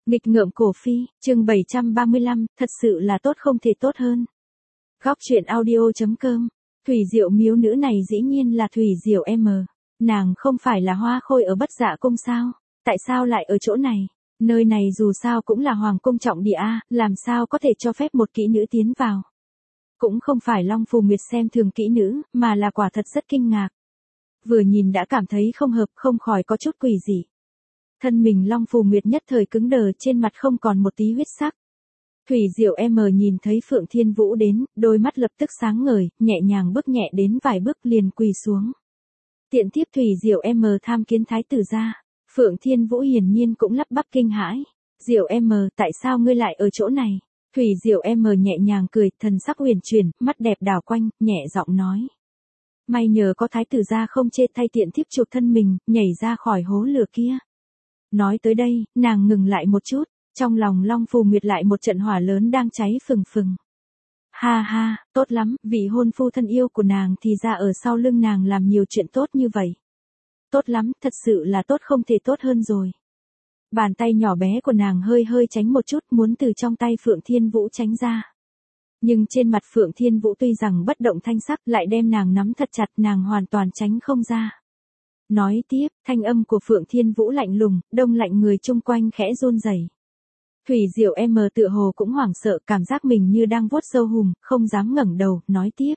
Nghịch ngợm cổ phi, chương 735, thật sự là tốt không thể tốt hơn. Góc truyện audio.com. Thủy Diệu miếu nữ này dĩ nhiên là Thủy Diệu M. Nàng không phải là Hoa Khôi ở Bất Dạ Cung sao? Tại sao lại ở chỗ này? Nơi này dù sao cũng là hoàng cung trọng địa a, làm sao có thể cho phép một kỹ nữ tiến vào? Cũng không phải Long Phù Nguyệt xem thường kỹ nữ, mà là quả thật rất kinh ngạc. Vừa nhìn đã cảm thấy không hợp, không khỏi có chút quỷ dị. Thân mình Long Phù Nguyệt nhất thời cứng đờ, trên mặt không còn một tí huyết sắc. Thủy Diệu M nhìn thấy Phượng Thiên Vũ đến, đôi mắt lập tức sáng ngời, nhẹ nhàng bước nhẹ đến vài bước liền quỳ xuống. Tiện tiếp Thủy Diệu M tham kiến thái tử gia. Phượng Thiên Vũ hiển nhiên cũng lắp bắp kinh hãi. Diệu M, tại sao ngươi lại ở chỗ này? Thủy Diệu M nhẹ nhàng cười, thần sắc huyền chuyển, mắt đẹp đảo quanh, nhẹ giọng nói. May nhờ có thái tử gia không chê thay tiện tiếp chuộc thân mình, nhảy ra khỏi hố lửa kia. Nói tới đây, nàng ngừng lại một chút, trong lòng Long Phù Nguyệt lại một trận hỏa lớn đang cháy phừng phừng. Ha ha, tốt lắm, vị hôn phu thân yêu của nàng thì ra ở sau lưng nàng làm nhiều chuyện tốt như vậy. Tốt lắm, thật sự là tốt không thể tốt hơn rồi. Bàn tay nhỏ bé của nàng hơi hơi tránh một chút, muốn từ trong tay Phượng Thiên Vũ tránh ra. Nhưng trên mặt Phượng Thiên Vũ tuy rằng bất động thanh sắc lại đem nàng nắm thật chặt, nàng hoàn toàn tránh không ra. Nói tiếp, thanh âm của Phượng Thiên Vũ lạnh lùng, đông lạnh người chung quanh khẽ run rẩy. Thủy Diệu M tựa hồ cũng hoảng sợ, cảm giác mình như đang vuốt sâu hùm, không dám ngẩng đầu, nói tiếp.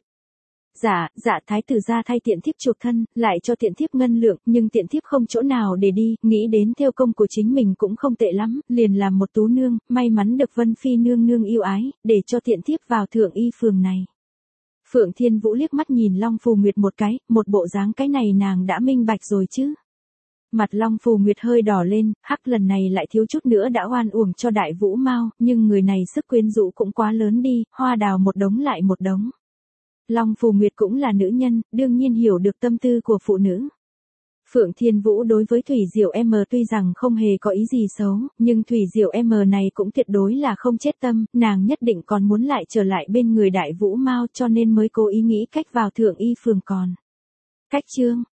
Dạ, thái tử gia thay tiện thiếp chuộc thân, lại cho tiện thiếp ngân lượng, nhưng tiện thiếp không chỗ nào để đi, nghĩ đến theo công của chính mình cũng không tệ lắm, liền làm một tú nương, may mắn được Vân Phi nương nương yêu ái, để cho tiện thiếp vào thượng y phường này. Phượng Thiên Vũ liếc mắt nhìn Long Phù Nguyệt một cái, một bộ dáng cái này nàng đã minh bạch rồi chứ. Mặt Long Phù Nguyệt hơi đỏ lên, hắc lần này lại thiếu chút nữa đã oan uổng cho Đại Vũ Mao, nhưng người này sức quyến rũ cũng quá lớn đi, hoa đào một đống lại một đống. Long Phù Nguyệt cũng là nữ nhân, đương nhiên hiểu được tâm tư của phụ nữ. Phượng Thiên Vũ đối với Thủy Diệu M tuy rằng không hề có ý gì xấu, nhưng Thủy Diệu M này cũng tuyệt đối là không chết tâm, nàng nhất định còn muốn lại trở lại bên người Đại Vũ Mao cho nên mới cố ý nghĩ cách vào thượng y phường còn. Cách chương,